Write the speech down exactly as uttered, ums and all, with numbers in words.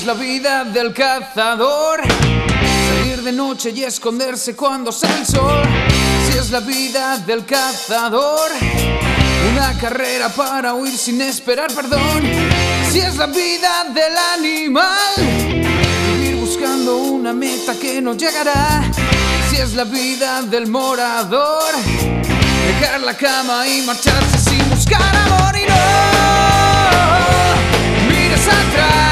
la vida del cazador, salir de noche y esconderse cuando sale el sol. Si es la vida del cazador, una carrera para huir sin esperar perdón. Si es la vida del animal, vivir buscando una meta que no llegará. Si es la vida del morador, dejar la cama y marcharse sin buscar amor. Y no mires atrás,